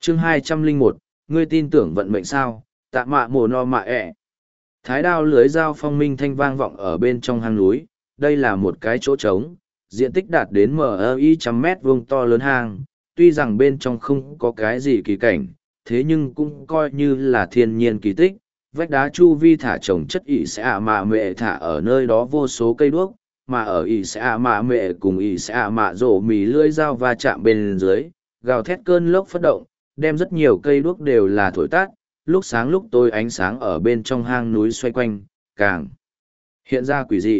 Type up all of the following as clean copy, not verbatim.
Chương 201, ngươi tin tưởng vận mệnh sao, tạ mạ mồ no mạ ẹ. Thái đao lưới dao phong minh thanh vang vọng ở bên trong hang núi, đây là một cái chỗ trống, diện tích đạt đến MI trăm mét vuông to lớn hang, tuy rằng bên trong không có cái gì kỳ cảnh, thế nhưng cũng coi như là thiên nhiên kỳ tích. Vách đá chu vi thả trồng chất ỉ sẽ ạ mạ mệ thả ở nơi đó vô số cây đuốc, mà ở ỉ sẽ ạ mạ mệ cùng ỉ sẽ ạ mạ rổ mì lưỡi dao va chạm bên dưới, gào thét cơn lốc phất động, đem rất nhiều cây đuốc đều là thổi tắt, lúc sáng lúc tối ánh sáng ở bên trong hang núi xoay quanh, càng hiện ra quỷ dị.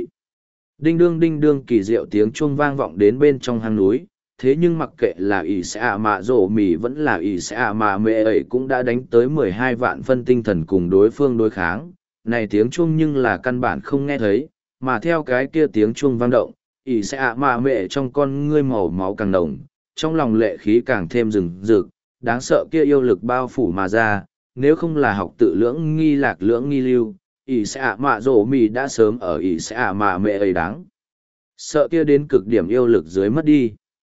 Đinh đương kỳ diệu tiếng chuông vang vọng đến bên trong hang núi, thế nhưng mặc kệ là ỷ sẽ ạ mạ rổ mì vẫn là ỷ sẽ ạ mạ mệ ấy cũng đã đánh tới 12 vạn phân tinh thần cùng đối phương đối kháng. Này tiếng chuông nhưng là căn bản không nghe thấy, mà theo cái kia tiếng chuông vang động, ỷ sẽ ạ mạ mệ trong con ngươi màu máu càng đồng, trong lòng lệ khí càng thêm rừng rực, đáng sợ kia yêu lực bao phủ mà ra, nếu không là học tự lưỡng nghi lạc lưỡng nghi lưu, ỷ sẽ ạ mạ rổ mì đã sớm ở ỷ sẽ ạ mạ mệ ấy đáng sợ kia đến cực điểm yêu lực dưới mất đi.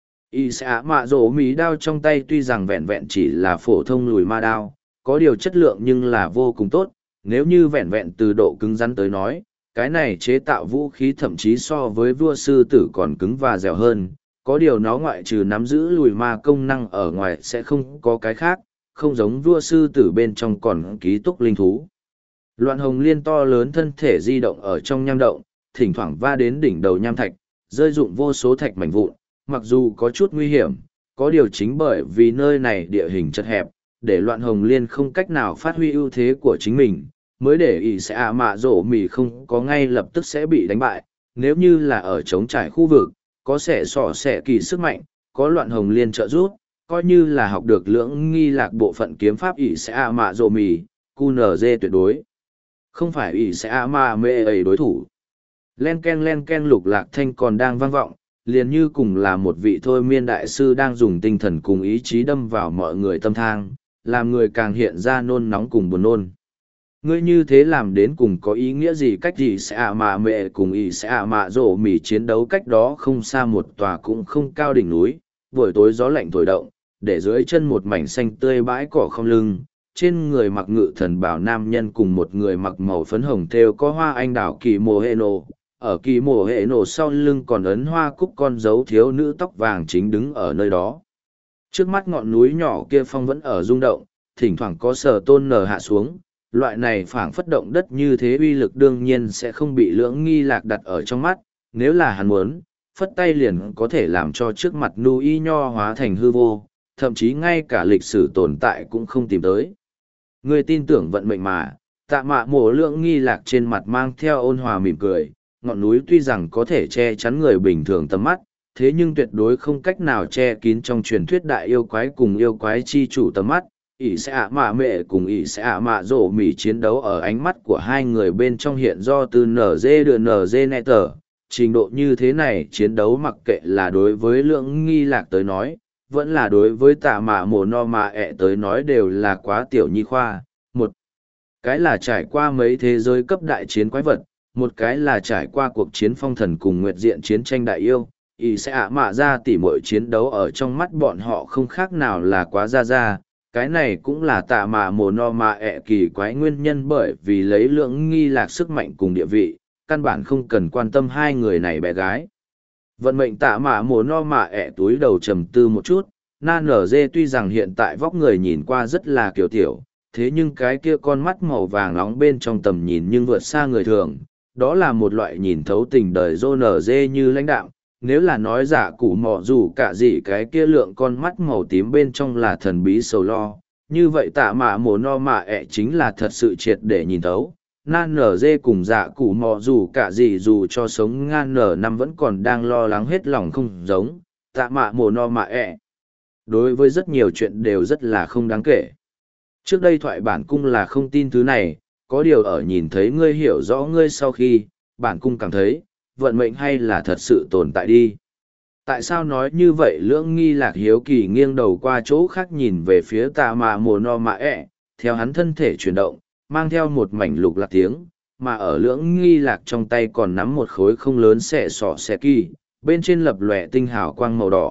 Y sẽ mạ rổ mì đao trong tay tuy rằng vẹn vẹn chỉ là phổ thông lùi ma đao, có điều chất lượng nhưng là vô cùng tốt, nếu như vẹn vẹn từ độ cứng rắn tới nói, cái này chế tạo vũ khí thậm chí so với vua sư tử còn cứng và dẻo hơn, có điều nó ngoại trừ nắm giữ lùi ma công năng ở ngoài sẽ không có cái khác, không giống vua sư tử bên trong còn ký túc linh thú. Loạn hồng liên to lớn thân thể di động ở trong nham động, thỉnh thoảng va đến đỉnh đầu nham thạch, rơi rụng vô số thạch mảnh vụn, mặc dù có chút nguy hiểm, có điều chính bởi vì nơi này địa hình chật hẹp, để loạn hồng liên không cách nào phát huy ưu thế của chính mình, mới để ỷ sẽ ạ mạ rổ mì không có ngay lập tức sẽ bị đánh bại. Nếu như là ở trống trải khu vực, có sẽ kỳ sức mạnh, có loạn hồng liên trợ giúp, coi như là học được lưỡng nghi lạc bộ phận kiếm pháp ỷ sẽ ạ mạ rổ mì, QNZ tuyệt đối không phải ỷ sẽ ạ mạ mê ấy đối thủ. Len ken lục lạc thanh còn đang vang vọng, liền như cùng là một vị thôi miên đại sư đang dùng tinh thần cùng ý chí đâm vào mọi người tâm thang, làm người càng hiện ra nôn nóng cùng buồn nôn. Ngươi như thế làm đến cùng có ý nghĩa gì, cách gì sẽ ạ mạ mẹ cùng ý sẽ ạ mạ rổ mỉ chiến đấu cách đó không xa một tòa cũng không cao đỉnh núi, buổi tối gió lạnh thổi động, để dưới chân một mảnh xanh tươi bãi cỏ không lưng, trên người mặc ngự thần bảo nam nhân cùng một người mặc màu phấn hồng thêu có hoa anh đào kỳ mồ hệ nổ. Ở kỳ mổ hệ nổ sau lưng còn ấn hoa cúc con dấu thiếu nữ tóc vàng chính đứng ở nơi đó. Trước mắt ngọn núi nhỏ kia phong vẫn ở rung động, thỉnh thoảng có sờ tôn nở hạ xuống, loại này phảng phất động đất như thế uy lực đương nhiên sẽ không bị lưỡng nghi lạc đặt ở trong mắt, nếu là hắn muốn, phất tay liền có thể làm cho trước mặt nu y nho hóa thành hư vô, thậm chí ngay cả lịch sử tồn tại cũng không tìm tới. Người tin tưởng vận mệnh mà, tạ mạ mổ lưỡng nghi lạc trên mặt mang theo ôn hòa mỉm cười. Ngọn núi tuy rằng có thể che chắn người bình thường tầm mắt, thế nhưng tuyệt đối không cách nào che kín trong truyền thuyết đại yêu quái cùng yêu quái chi chủ tầm mắt. ỷ sẽ ạ mạ mệ cùng ỷ sẽ ạ mạ rổ mỉ chiến đấu ở ánh mắt của hai người bên trong hiện do từ NG đưa NG nẹ tờ. Trình độ như thế này chiến đấu mặc kệ là đối với lưỡng nghi lạc tới nói, vẫn là đối với tạ mạ mồ no mạ ẹ tới nói đều là quá tiểu nhi khoa. Một cái là trải qua mấy thế giới cấp đại chiến quái vật, một cái là trải qua cuộc chiến phong thần cùng nguyệt diện chiến tranh đại yêu, ý sẽ ạ mạ ra tỉ mọi chiến đấu ở trong mắt bọn họ không khác nào là quá ra, cái này cũng là tạ mạ mồ no mạ ẹ kỳ quái nguyên nhân, bởi vì lấy lưỡng nghi lạc sức mạnh cùng địa vị, căn bản không cần quan tâm hai người này bé gái. Vận mệnh tạ mạ mồ no mạ ẹ túi đầu trầm tư một chút, na nở dê tuy rằng hiện tại vóc người nhìn qua rất là kiểu tiểu, thế nhưng cái kia con mắt màu vàng nóng bên trong tầm nhìn nhưng vượt xa người thường. Đó là một loại nhìn thấu tình đời rô nở dê như lãnh đạo, nếu là nói giả củ mỏ dù cả gì cái kia lượng con mắt màu tím bên trong là thần bí sầu lo, như vậy tạ mạ mồ no mạ ẹ chính là thật sự triệt để nhìn thấu. Nan nở dê cùng giả củ mỏ dù cả gì dù cho sống ngan nở năm vẫn còn đang lo lắng hết lòng không giống, tạ mạ mồ no mạ ẹ. Đối với rất nhiều chuyện đều rất là không đáng kể. Trước đây thoại bản cung là không tin thứ này, có điều ở nhìn thấy ngươi hiểu rõ ngươi sau khi, bản cung cảm thấy, vận mệnh hay là thật sự tồn tại đi. Tại sao nói như vậy? Lưỡng nghi lạc hiếu kỳ nghiêng đầu qua chỗ khác nhìn về phía tạ mạ mồ no mạ ẹ, theo hắn thân thể chuyển động, mang theo một mảnh lục lạc tiếng, mà ở lưỡng nghi lạc trong tay còn nắm một khối không lớn xẻ sọ xẻ kỳ, bên trên lập lòe tinh hào quang màu đỏ,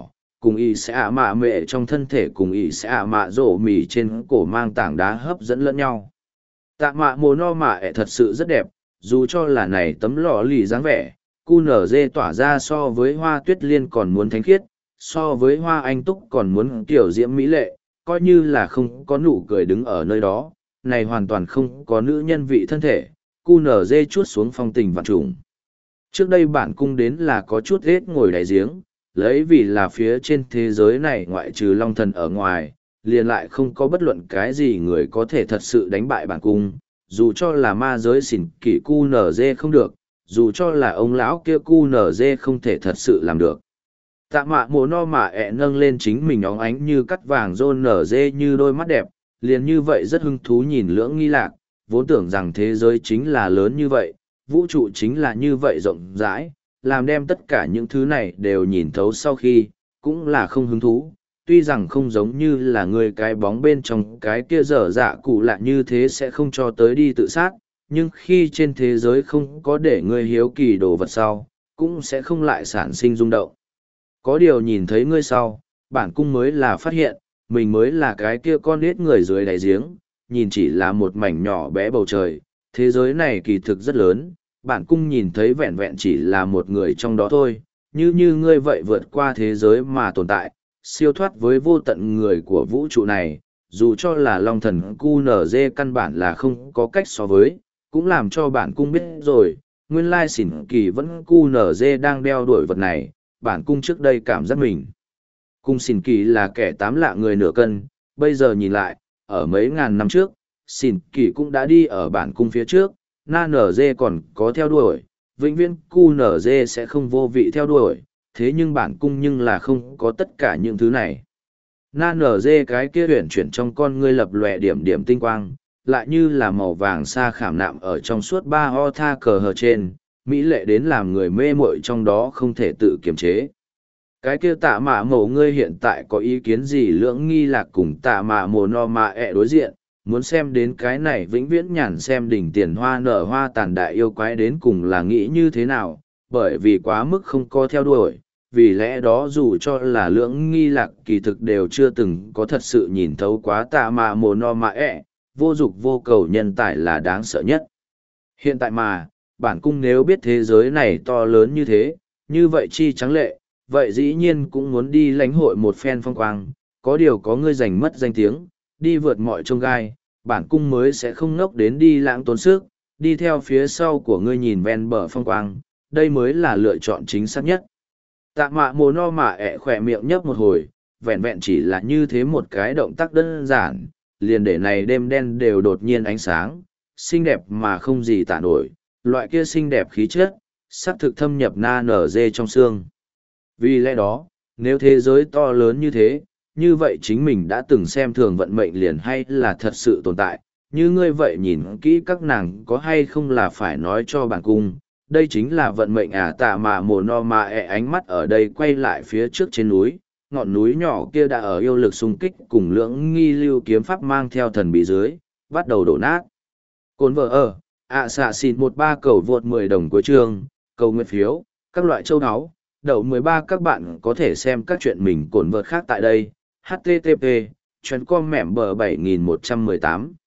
cùng ỷ sẽ ạ mạ mệ trong thân thể cùng ỷ sẽ ạ mạ rổ mì trên cổ mang tảng đá hấp dẫn lẫn nhau. Tạ mạ mồ no mạ ẹ thật sự rất đẹp, dù cho là này tấm lọ lì dáng vẻ, QNZ tỏa ra so với hoa tuyết liên còn muốn thánh khiết, so với hoa anh túc còn muốn tiểu diễm mỹ lệ, coi như là không có nụ cười đứng ở nơi đó, này hoàn toàn không có nữ nhân vị thân thể, QNZ chuốt xuống phong tình vạn trùng. Trước đây bản cung đến là có chút ghét ngồi đáy giếng, lấy vì là phía trên thế giới này ngoại trừ long thần ở ngoài, liền lại không có bất luận cái gì người có thể thật sự đánh bại bản cung, dù cho là ma giới xỉn kỷ QNZ không được, dù cho là ông lão kia QNZ không thể thật sự làm được. Tạ mạ mồ no mạ ẹ nâng lên chính mình óng ánh như cắt vàng rôn nở dê như đôi mắt đẹp, liền như vậy rất hứng thú nhìn lưỡng nghi lạc, vốn tưởng rằng thế giới chính là lớn như vậy, vũ trụ chính là như vậy rộng rãi, làm đem tất cả những thứ này đều nhìn thấu sau khi, cũng là không hứng thú. Tuy rằng không giống như là người cái bóng bên trong cái kia dở dạ cụ lạ như thế sẽ không cho tới đi tự sát, nhưng khi trên thế giới không có để ngươi hiếu kỳ đồ vật sau, cũng sẽ không lại sản sinh rung động. Có điều nhìn thấy ngươi sau, bản cung mới là phát hiện, mình mới là cái kia con nết người dưới đáy giếng, nhìn chỉ là một mảnh nhỏ bé bầu trời, thế giới này kỳ thực rất lớn, bản cung nhìn thấy vẹn vẹn chỉ là một người trong đó thôi, như ngươi vậy vượt qua thế giới mà tồn tại, siêu thoát với vô tận người của vũ trụ này, dù cho là long thần QNZ căn bản là không có cách so với, cũng làm cho bản cung biết rồi, nguyên lai xỉn kỳ vẫn QNZ đang đeo đuổi vật này, bản cung trước đây cảm giác mình. Cung xỉn kỳ là kẻ tám lạ người nửa cân, bây giờ nhìn lại, ở mấy ngàn năm trước, xỉn kỳ cũng đã đi ở bản cung phía trước, na nở dê còn có theo đuổi, vĩnh viễn QNZ sẽ không vô vị theo đuổi, thế nhưng bản cung nhưng là không có tất cả những thứ này. Na nở dê cái kia huyển chuyển trong con ngươi lập lòe điểm điểm tinh quang, lại như là màu vàng sa khảm nạm ở trong suốt ba o tha cờ hờ trên, mỹ lệ đến làm người mê muội trong đó không thể tự kiềm chế. Cái kia tạ mạ mổ ngươi hiện tại có ý kiến gì lưỡng nghi lạc cùng tạ mạ mổ no mạ ẹ đối diện, muốn xem đến cái này vĩnh viễn nhàn xem đỉnh tiền hoa nở hoa tàn đại yêu quái đến cùng là nghĩ như thế nào, bởi vì quá mức không có theo đuổi, vì lẽ đó dù cho là lưỡng nghi lạc kỳ thực đều chưa từng có thật sự nhìn thấu quá tạ mạ mổ no mạ ẹ, vô dục vô cầu nhân tài là đáng sợ nhất. Hiện tại mà, bản cung nếu biết thế giới này to lớn như thế, như vậy chi trắng lệ, vậy dĩ nhiên cũng muốn đi lãnh hội một phen phong quang, có điều có ngươi giành mất danh tiếng, đi vượt mọi chông gai, bản cung mới sẽ không ngốc đến đi lãng tốn sức, đi theo phía sau của ngươi nhìn ven bờ phong quang, đây mới là lựa chọn chính xác nhất. Tạ mạ mồ no mạ ẹ khỏe miệng nhấp một hồi, vẹn vẹn chỉ là như thế một cái động tác đơn giản, liền để này đêm đen đều đột nhiên ánh sáng, xinh đẹp mà không gì tả nổi, loại kia xinh đẹp khí chất, sắc thực thâm nhập na nở dê trong xương. Vì lẽ đó, nếu thế giới to lớn như thế, như vậy chính mình đã từng xem thường vận mệnh liền hay là thật sự tồn tại, như ngươi vậy nhìn kỹ các nàng có hay không là phải nói cho bản cung, đây chính là vận mệnh à. Tạ mạ mồ no mạ ẹ ánh mắt ở đây quay lại phía trước trên núi, ngọn núi nhỏ kia đã ở yêu lực xung kích cùng lưỡng nghi lưu kiếm pháp mang theo thần bí dưới, bắt đầu đổ nát. Cồn vợ ở, xạ xịn 13 cầu vượt 10 đồng cuối chương, cầu nguyện phiếu, các loại châu áo, đậu 13 các bạn có thể xem các chuyện mình cồn vợt khác tại đây, http, chuyện com mẻm bờ 7118.